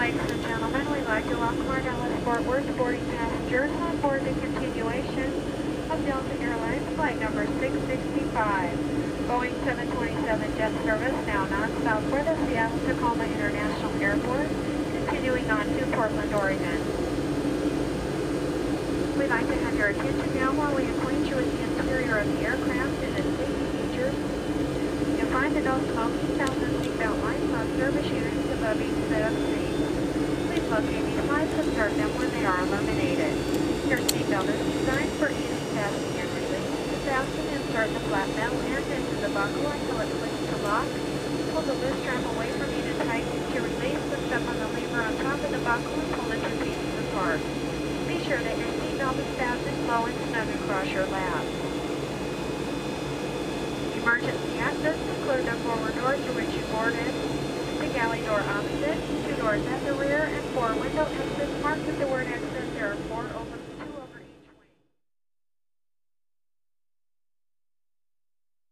Ladies and gentlemen, we'd like to welcome our Dallas Fort Worth boarding passengers on board the continuation of Delta Airlines flight number 665. Boeing 727 jet service now non-stop for the Seattle-Tacoma International Airport, continuing on to Portland, Oregon. We'd like to have your attention now while we acquaint you with the interior of the aircraft and its safety features. You'll find the no smoking, fasten seatbelt lights on service units above each set of seats. Please locate these lights and start them when they are illuminated. Your seatbelt is designed for easy fastening and release. To fasten, insert the flat metal end into the buckle until it clicks to lock. Pull the loose strap away from you to tighten. To release, step on the lever on top of the buckle and pull the two pieces apart. Be sure that your seatbelt is fastened low and snug across your lap. Emergency exits include the forward door through which you boarded, the galley door opposite